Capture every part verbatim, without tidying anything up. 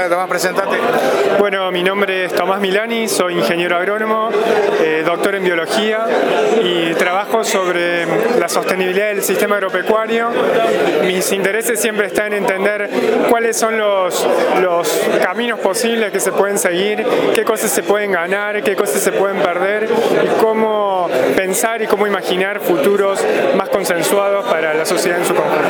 Tomás, presentate. Bueno, mi nombre es Tomás Milani, soy ingeniero agrónomo, eh, doctor en biología y trabajo sobre la sostenibilidad del sistema agropecuario. Mis intereses siempre están en entender cuáles son los, los caminos posibles que se pueden seguir, qué cosas se pueden ganar, qué cosas se pueden perder y cómo pensar y cómo imaginar futuros más consensuados para la sociedad en su conjunto.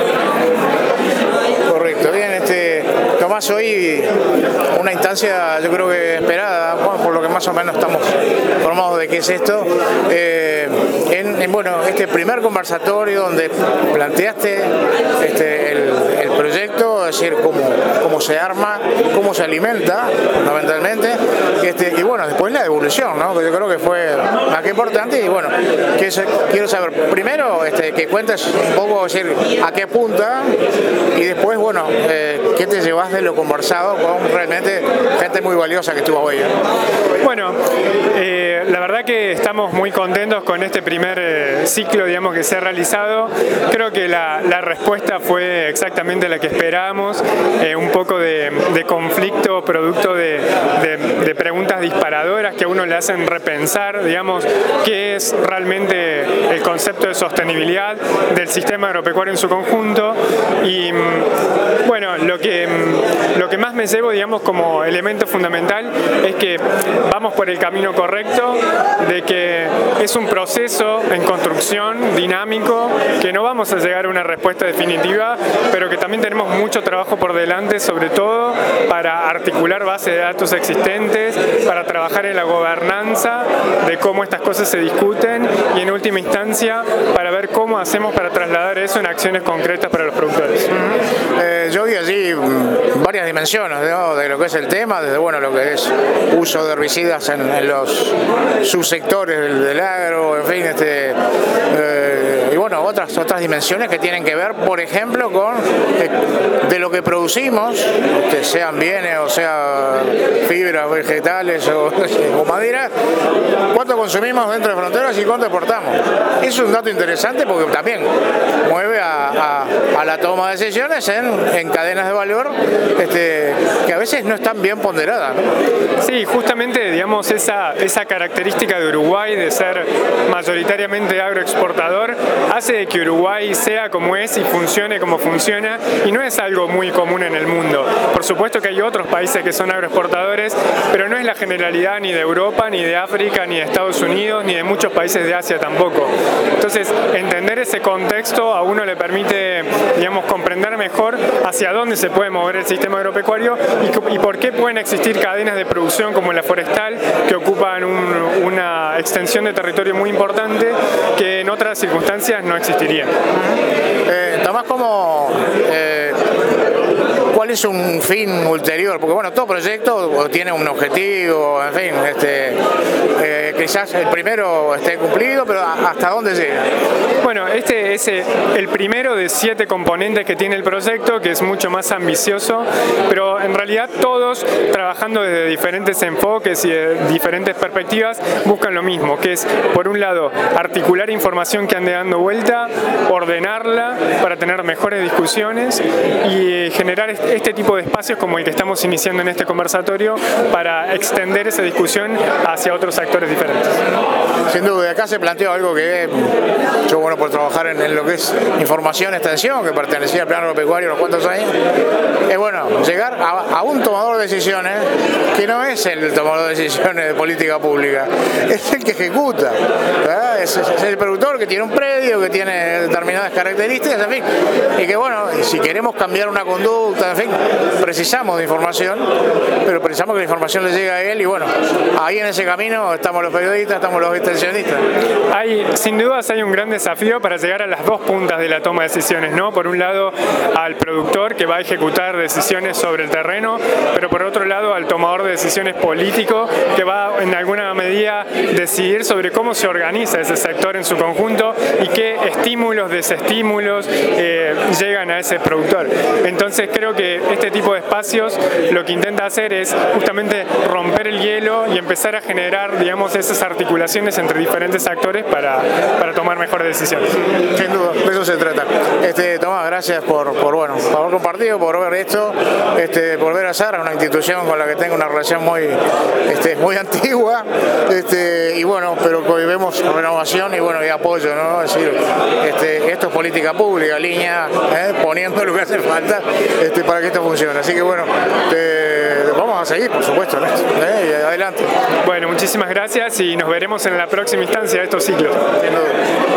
Correcto, bien, este, Tomás, hoy una instancia yo creo que esperada, bueno, por lo que más o menos estamos informados de qué es esto, eh, en, en bueno, este primer conversatorio donde planteaste este, el, el proyecto, es decir, cómo, cómo se arma, cómo se alimenta, fundamentalmente, este, y bueno, después la evolución, ¿no? Que yo creo que fue más que importante, y bueno, que se, quiero saber, primero, este, que cuentes un poco, es decir, a qué apunta, y después, bueno, eh, ¿qué te llevas de lo conversado con realmente gente muy valiosa que estuvo hoy? ¿eh? Bueno, eh, la verdad que estamos muy contentos con este primer eh, ciclo, digamos, que se ha realizado. Creo que la, la respuesta fue exactamente la que esperábamos, eh, un poco de, de conflicto producto de, de, de preguntas disparadoras que a uno le hacen repensar, digamos, qué es realmente el concepto de sostenibilidad del sistema agropecuario en su conjunto. Y bueno, lo que, lo que más me llevo, digamos, como elemento fundamental es que vamos por el camino correcto, de que es un proceso en construcción dinámico, que no vamos a llegar a una respuesta definitiva, pero que también tenemos mucho trabajo por delante, sobre todo para articular bases de datos existentes, para trabajar en la gobernanza de cómo estas cosas se discuten y en última instancia para ver cómo hacemos para trasladar eso en acciones concretas para los productores. Uh-huh. eh, yo vi allí varias dimensiones, ¿no?, de lo que es el tema, desde bueno lo que es uso de herbicidas en, en los subsectores del, del agro, en fin, este, eh, y bueno, otras otras dimensiones que tienen que ver, por ejemplo, con eh, de lo que producimos, que sean bienes o sea fibras vegetales o, o madera, cuánto consumimos dentro de fronteras y cuánto exportamos. Es un dato interesante porque también mueve a, a, a la toma de decisiones en, en cadenas de valor este, que a veces no están bien ponderadas, ¿no? Sí, justamente, digamos, esa, esa característica de Uruguay de ser mayoritariamente agroexportador hace que Uruguay sea como es y funcione como funciona, y no es algo muy común en el mundo. Por supuesto que hay otros países que son agroexportadores, pero no es la generalidad ni de Europa, ni de África, ni de Estados Unidos, ni de muchos países de Asia tampoco. Entonces, entender ese contexto a uno le permite, digamos, comprender mejor hacia dónde se puede mover el sistema agropecuario y, y por qué pueden existir cadenas de producción como la forestal que ocupan un, una extensión de territorio muy importante que en otras circunstancias no existiría. Eh, Tomás, ¿cómo, eh, ¿cuál es un fin ulterior? Porque bueno, todo proyecto tiene un objetivo, en fin, este, eh, quizás el primero esté cumplido, pero ¿hasta dónde llega? Bueno, este es el primero de siete componentes que tiene el proyecto, que es mucho más ambicioso, pero en realidad todos, trabajando desde diferentes enfoques y de diferentes perspectivas, buscan lo mismo, que es, por un lado, articular información que ande dando vuelta, ordenarla para tener mejores discusiones y generar este tipo de espacios como el que estamos iniciando en este conversatorio para extender esa discusión hacia otros actores diferentes. Sin duda, acá se planteó algo que yo, bueno, por trabajar en, en lo que es información, extensión, que pertenecía al plan agropecuario unos cuantos años, es bueno, llegar a, a un tomador de decisiones que no es el tomador de decisiones de política pública, es el que ejecuta, es, es el productor que tiene un predio, que tiene determinadas características, en fin, y que bueno, si queremos cambiar una conducta, en fin, precisamos de información, pero precisamos que la información le llegue a él, y bueno, ahí en ese camino estamos los periodistas, estamos los extensionistas. Hay, sin dudas hay un gran desafío para llegar a las dos puntas de la toma de decisiones, ¿no? Por un lado al productor que va a ejecutar decisiones sobre el terreno, pero por otro lado al tomador de decisiones político que va en alguna medida decidir sobre cómo se organiza ese sector en su conjunto y qué estímulos, desestímulos eh, llegan a ese productor. Entonces creo que este tipo de espacios lo que intenta hacer es justamente romper el hielo y empezar a generar, digamos, esas articulaciones entre diferentes actores para, para tomar mejores decisiones. Sin duda, de eso se trata. Este, Tomás, gracias por, por, bueno, por haber compartido, por ver esto. esto, este, volver a ser una institución con la que tengo una relación muy, este, muy antigua, este, y bueno, pero que hoy vemos renovación y bueno, y apoyo, ¿no? Es decir, este, esto es política pública, línea, ¿eh? Poniendo lo que hace falta este, para que esto funcione. Así que bueno, eh, vamos a seguir, por supuesto, en esto, ¿eh? Y adelante. Bueno, muchísimas gracias y nos veremos en la próxima instancia de estos ciclos.